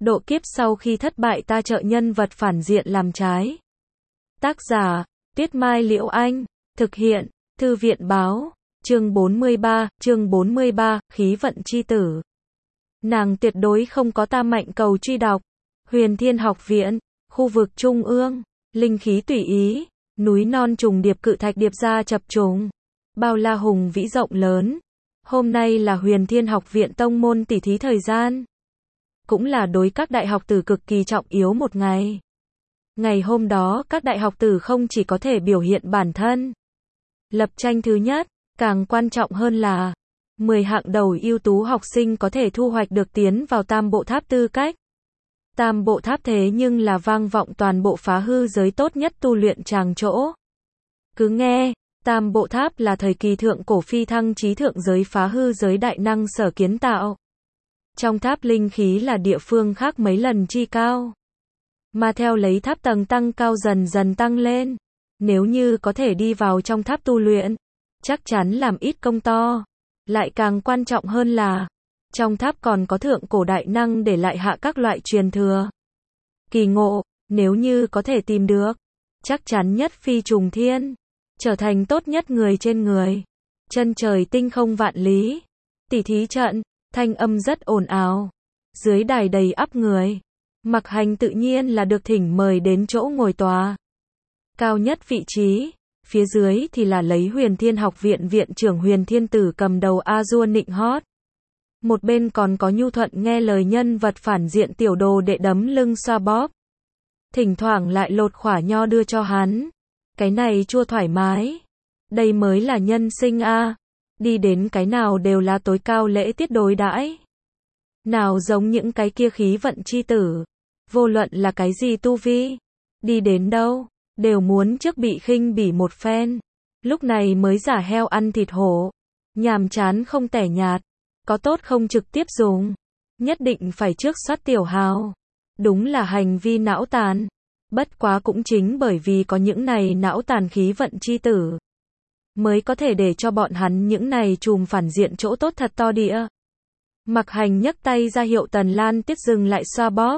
Độ kiếp sau khi thất bại ta trợ nhân vật phản diện làm trái. Tác giả, Tuyết Mai Liễu Anh. Thực hiện, Thư viện Báo. Chương 43, khí vận chi tử. Nàng tuyệt đối không có ta mạnh cầu truy đọc. Huyền Thiên Học Viện, khu vực Trung ương, linh khí tùy ý, núi non trùng điệp cự thạch điệp ra chập trùng, bao la hùng vĩ rộng lớn. Hôm nay là Huyền Thiên Học Viện tông môn tỷ thí thời gian. Cũng là đối các đại học tử cực kỳ trọng yếu một ngày. Ngày hôm đó các đại học tử không chỉ có thể biểu hiện bản thân, lập tranh thứ nhất, càng quan trọng hơn là 10 hạng đầu ưu tú học sinh có thể thu hoạch được tiến vào Tam Bộ Tháp tư cách. Tam Bộ Tháp thế nhưng là vang vọng toàn bộ phá hư giới tốt nhất tu luyện tràng chỗ. Cứ nghe, Tam Bộ Tháp là thời kỳ thượng cổ phi thăng trí thượng giới phá hư giới đại năng sở kiến tạo. Trong tháp linh khí là địa phương khác mấy lần chi cao. Mà theo lấy tháp tầng tăng cao dần dần tăng lên. Nếu như có thể đi vào trong tháp tu luyện, chắc chắn làm ít công to. Lại càng quan trọng hơn là, trong tháp còn có thượng cổ đại năng để lại hạ các loại truyền thừa. Kỳ ngộ, nếu như có thể tìm được, chắc chắn nhất phi trùng thiên, trở thành tốt nhất người trên người. Chân trời tinh không vạn lý, tỷ thí trận, thanh âm rất ồn ào. Dưới đài đầy ắp người. Mặc Hành tự nhiên là được thỉnh mời đến chỗ ngồi tòa cao nhất vị trí, phía dưới thì là lấy Huyền Thiên Học Viện viện trưởng Huyền Thiên Tử cầm đầu a dua nịnh hót. Một bên còn có nhu thuận nghe lời nhân vật phản diện tiểu đồ đệ đấm lưng xoa bóp. Thỉnh thoảng lại lột khỏa nho đưa cho hắn. Cái này chua thoải mái. Đây mới là nhân sinh a. Đi đến cái nào đều là tối cao lễ tiết đối đãi. Nào giống những cái kia khí vận chi tử. Vô luận là cái gì tu vi. Đi đến đâu, đều muốn trước bị khinh bỉ một phen. Lúc này mới giả heo ăn thịt hổ. Nhàm chán không tẻ nhạt. Có tốt không trực tiếp dùng. Nhất định phải trước soát tiểu hào. Đúng là hành vi não tàn. Bất quá cũng chính bởi vì có những này não tàn khí vận chi tử, mới có thể để cho bọn hắn những này chùm phản diện chỗ tốt thật to đĩa. Mặc Hành nhấc tay ra hiệu Tần Lan Tiết dừng lại xoa bóp.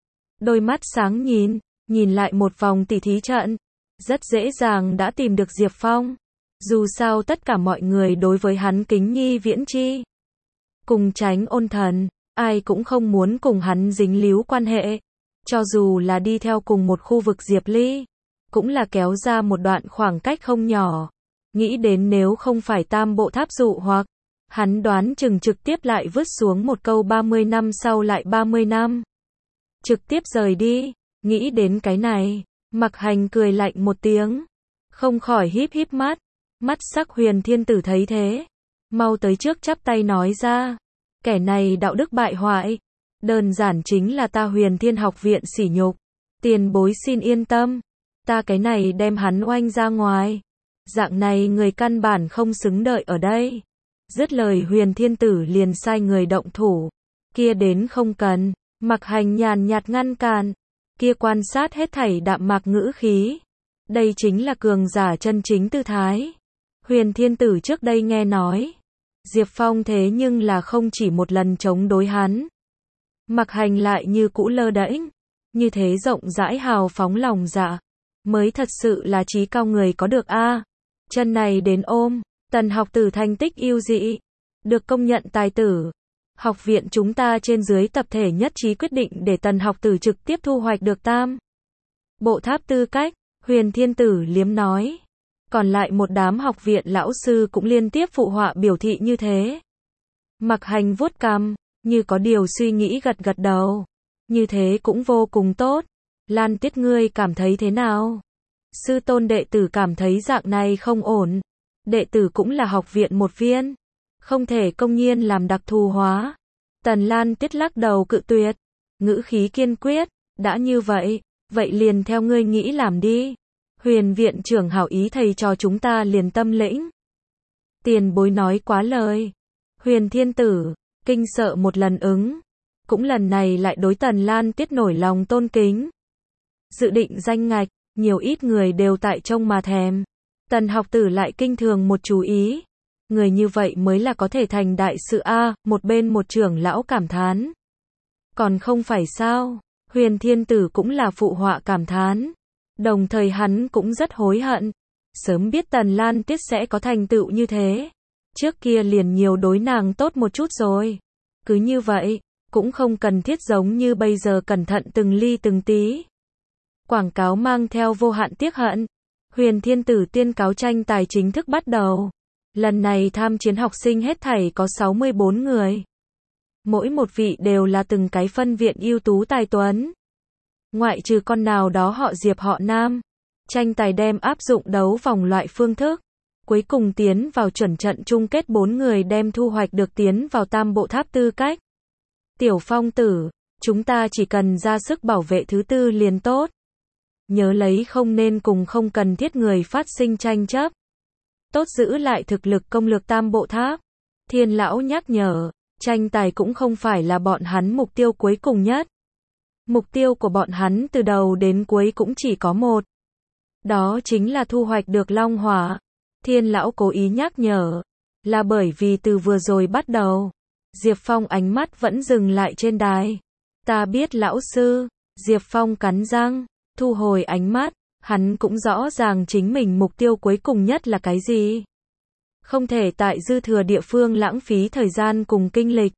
Đôi mắt sáng nhìn lại một vòng tỷ thí trận. Rất dễ dàng đã tìm được Diệp Phong. Dù sao tất cả mọi người đối với hắn kính nhi viễn chi. Cùng tránh ôn thần, ai cũng không muốn cùng hắn dính líu quan hệ. Cho dù là đi theo cùng một khu vực Diệp Ly, cũng là kéo ra một đoạn khoảng cách không nhỏ. Nghĩ đến nếu không phải Tam Bộ Tháp dụ hoặc, hắn đoán chừng trực tiếp lại vứt xuống một câu 30 năm sau lại 30 năm. Trực tiếp rời đi, nghĩ đến cái này, Mặc Hành cười lạnh một tiếng, không khỏi híp híp mắt. Mắt sắc Huyền Thiên Tử thấy thế, mau tới trước chắp tay nói ra, kẻ này đạo đức bại hoại, đơn giản chính là ta Huyền Thiên Học Viện sỉ nhục. Tiền bối xin yên tâm, ta cái này đem hắn oanh ra ngoài. Dạng này người căn bản không xứng đợi ở đây. Dứt lời Huyền Thiên Tử liền sai người động thủ. Kia đến không cần. Mặc Hành nhàn nhạt ngăn cản. Kia quan sát hết thảy đạm mạc ngữ khí. Đây chính là cường giả chân chính tư thái. Huyền Thiên Tử trước đây nghe nói, Diệp Phong thế nhưng là không chỉ một lần chống đối hắn. Mặc Hành lại như cũ lơ đễnh, như thế rộng rãi hào phóng lòng dạ, mới thật sự là trí cao người có được a. Chân này đến ôm, Tần học tử thành tích ưu dị, được công nhận tài tử. Học viện chúng ta trên dưới tập thể nhất trí quyết định để Tần học tử trực tiếp thu hoạch được Tam Bộ Tháp tư cách. Huyền Thiên Tử liếm nói. Còn lại một đám học viện lão sư cũng liên tiếp phụ họa biểu thị như thế. Mặc Hành vuốt cằm, như có điều suy nghĩ gật gật đầu. Như thế cũng vô cùng tốt. Lan Tiết ngươi cảm thấy thế nào? Sư tôn đệ tử cảm thấy dạng này không ổn. Đệ tử cũng là học viện một viên. Không thể công nhiên làm đặc thù hóa. Tần Lan Tiết lắc đầu cự tuyệt. Ngữ khí kiên quyết. Đã như vậy, vậy liền theo ngươi nghĩ làm đi. Huyền viện trưởng hảo ý thầy trò chúng ta liền tâm lĩnh. Tiền bối nói quá lời. Huyền Thiên Tử, kinh sợ một lần ứng. Cũng lần này lại đối Tần Lan Tiết nổi lòng tôn kính. Dự định danh ngạch, nhiều ít người đều tại trông mà thèm. Tần học tử lại kinh thường một chú ý. Người như vậy mới là có thể thành đại sự a. Một bên một trưởng lão cảm thán. Còn không phải sao? Huyền Thiên Tử cũng là phụ họa cảm thán. Đồng thời hắn cũng rất hối hận. Sớm biết Tần Lan Tiết sẽ có thành tựu như thế. Trước kia liền nhiều đối nàng tốt một chút rồi. Cứ như vậy, cũng không cần thiết giống như bây giờ cẩn thận từng ly từng tí. Quảng cáo mang theo vô hạn tiếc hận. Huyền Thiên Tử tuyên cáo tranh tài chính thức bắt đầu. Lần này tham chiến học sinh hết thảy có 64 người. Mỗi một vị đều là từng cái phân viện ưu tú tài tuấn. Ngoại trừ con nào đó họ Diệp họ Nam. Tranh tài đem áp dụng đấu vòng loại phương thức. Cuối cùng tiến vào chuẩn trận chung kết 4 người đem thu hoạch được tiến vào tam bộ tháp tư cách. Tiểu Phong tử, chúng ta chỉ cần ra sức bảo vệ thứ tư liền tốt. Nhớ lấy không nên cùng không cần thiết người phát sinh tranh chấp. Tốt giữ lại thực lực công lược tam bộ tháp. Thiên lão nhắc nhở, tranh tài cũng không phải là bọn hắn mục tiêu cuối cùng nhất. Mục tiêu của bọn hắn từ đầu đến cuối cũng chỉ có một. Đó chính là thu hoạch được long hỏa. Thiên lão cố ý nhắc nhở, là bởi vì từ vừa rồi bắt đầu, Diệp Phong ánh mắt vẫn dừng lại trên đài. Ta biết lão sư, Diệp Phong cắn răng, thu hồi ánh mắt, hắn cũng rõ ràng chính mình mục tiêu cuối cùng nhất là cái gì. Không thể tại dư thừa địa phương lãng phí thời gian cùng kinh lịch.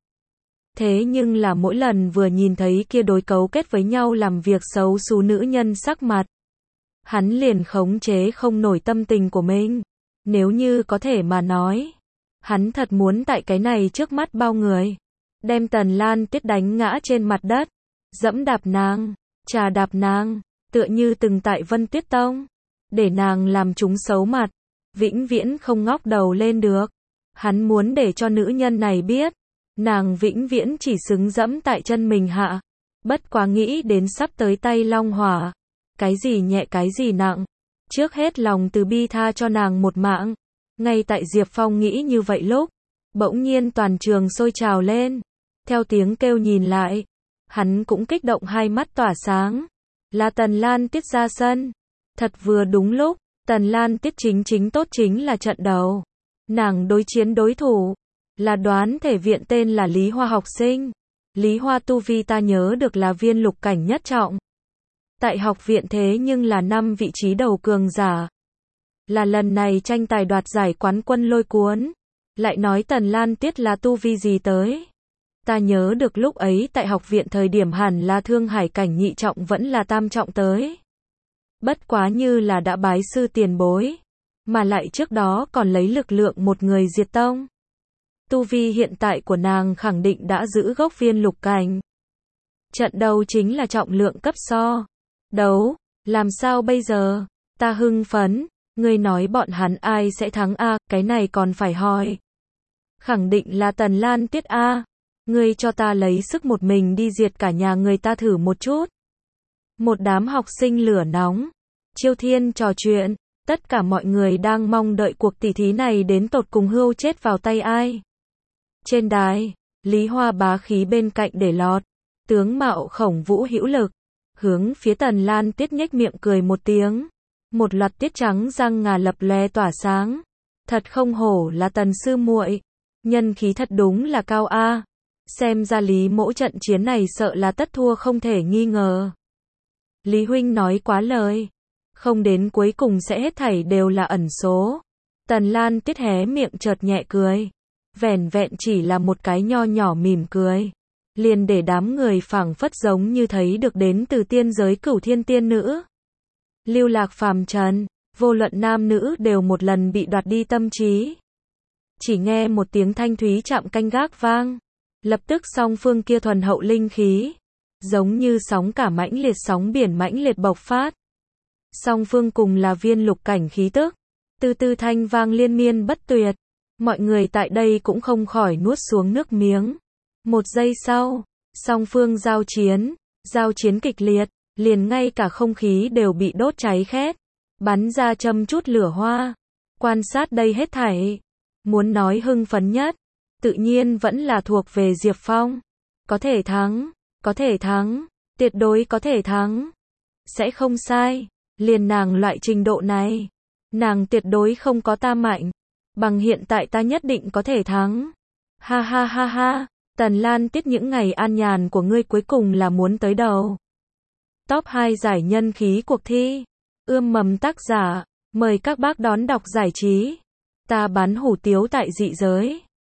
Thế nhưng là mỗi lần vừa nhìn thấy kia đối cấu kết với nhau làm việc xấu xú nữ nhân sắc mặt, hắn liền khống chế không nổi tâm tình của mình. Nếu như có thể mà nói, hắn thật muốn tại cái này trước mắt bao người, đem Tần Lan Tiết đánh ngã trên mặt đất, dẫm đạp nàng, trà đạp nàng, tựa như từng tại Vân Tuyết Tông, để nàng làm chúng xấu mặt, vĩnh viễn không ngóc đầu lên được. Hắn muốn để cho nữ nhân này biết, nàng vĩnh viễn chỉ xứng dẫm tại chân mình hạ. Bất quá nghĩ đến sắp tới tay long hỏa, cái gì nhẹ cái gì nặng, trước hết lòng từ bi tha cho nàng một mạng. Ngay tại Diệp Phong nghĩ như vậy lúc, bỗng nhiên toàn trường sôi trào lên. Theo tiếng kêu nhìn lại, hắn cũng kích động hai mắt tỏa sáng. Là Tần Lan Tiết ra sân. Thật vừa đúng lúc, Tần Lan Tiết chính tốt chính là trận đầu. Nàng đối chiến đối thủ là Đoán Thể Viện tên là Lý Hoa học sinh. Lý Hoa tu vi ta nhớ được là viên lục cảnh nhất trọng. Tại học viện thế nhưng là 5 vị trí đầu cường giả. Là lần này tranh tài đoạt giải quán quân lôi cuốn. Lại nói Tần Lan Tiết là tu vi gì tới. Ta nhớ được lúc ấy tại học viện thời điểm hẳn là Thương Hải cảnh nhị trọng vẫn là tam trọng tới. Bất quá như là đã bái sư tiền bối. Mà lại trước đó còn lấy lực lượng một người diệt tông. Tu vi hiện tại của nàng khẳng định đã giữ gốc viên lục cảnh. Trận đầu chính là trọng lượng cấp so. Đấu, làm sao bây giờ? Ta hưng phấn, ngươi nói bọn hắn ai sẽ thắng a? Cái này còn phải hỏi. Khẳng định là Tần Lan Tiết a. Ngươi cho ta lấy sức một mình đi diệt cả nhà người ta thử một chút. Một đám học sinh lửa nóng, chiêu thiên trò chuyện, tất cả mọi người đang mong đợi cuộc tỷ thí này đến tột cùng hươu chết vào tay ai. Trên đài, Lý Hoa bá khí bên cạnh để lọt, tướng mạo khổng vũ hữu lực, hướng phía Tần Lan Tiết nhếch miệng cười một tiếng. Một loạt tiết trắng răng ngà lập lòe tỏa sáng. Thật không hổ là Tần sư muội, nhân khí thật đúng là cao a. Xem ra Lý mỗ trận chiến này sợ là tất thua không thể nghi ngờ. Lý huynh nói quá lời, không đến cuối cùng sẽ hết thảy đều là ẩn số. Tần Lan Tiết hé miệng chợt nhẹ cười, vẻn vẹn chỉ là một cái nho nhỏ mỉm cười, liền để đám người phảng phất giống như thấy được đến từ tiên giới Cửu Thiên tiên nữ. Lưu lạc phàm trần, vô luận nam nữ đều một lần bị đoạt đi tâm trí. Chỉ nghe một tiếng thanh thúy chạm canh gác vang, lập tức song phương kia thuần hậu linh khí, giống như sóng cả mãnh liệt sóng biển mãnh liệt bộc phát. Song phương cùng là viên lục cảnh khí tức, từ từ thanh vang liên miên bất tuyệt. Mọi người tại đây cũng không khỏi nuốt xuống nước miếng. Một giây sau, song phương giao chiến kịch liệt, liền ngay cả không khí đều bị đốt cháy khét, bắn ra châm chút lửa hoa. Quan sát đây hết thảy, muốn nói hưng phấn nhất, tự nhiên vẫn là thuộc về Diệp Phong. Có thể thắng, tuyệt đối có thể thắng. Sẽ không sai, liền nàng loại trình độ này, nàng tuyệt đối không có ta mạnh. Bằng hiện tại ta nhất định có thể thắng. Ha ha ha ha, Tần Lan Tiết những ngày an nhàn của ngươi cuối cùng là muốn tới đầu. Top 2 giải nhân khí cuộc thi. Ươm mầm tác giả. Mời các bác đón đọc giải trí. Ta bán hủ tiếu tại dị giới.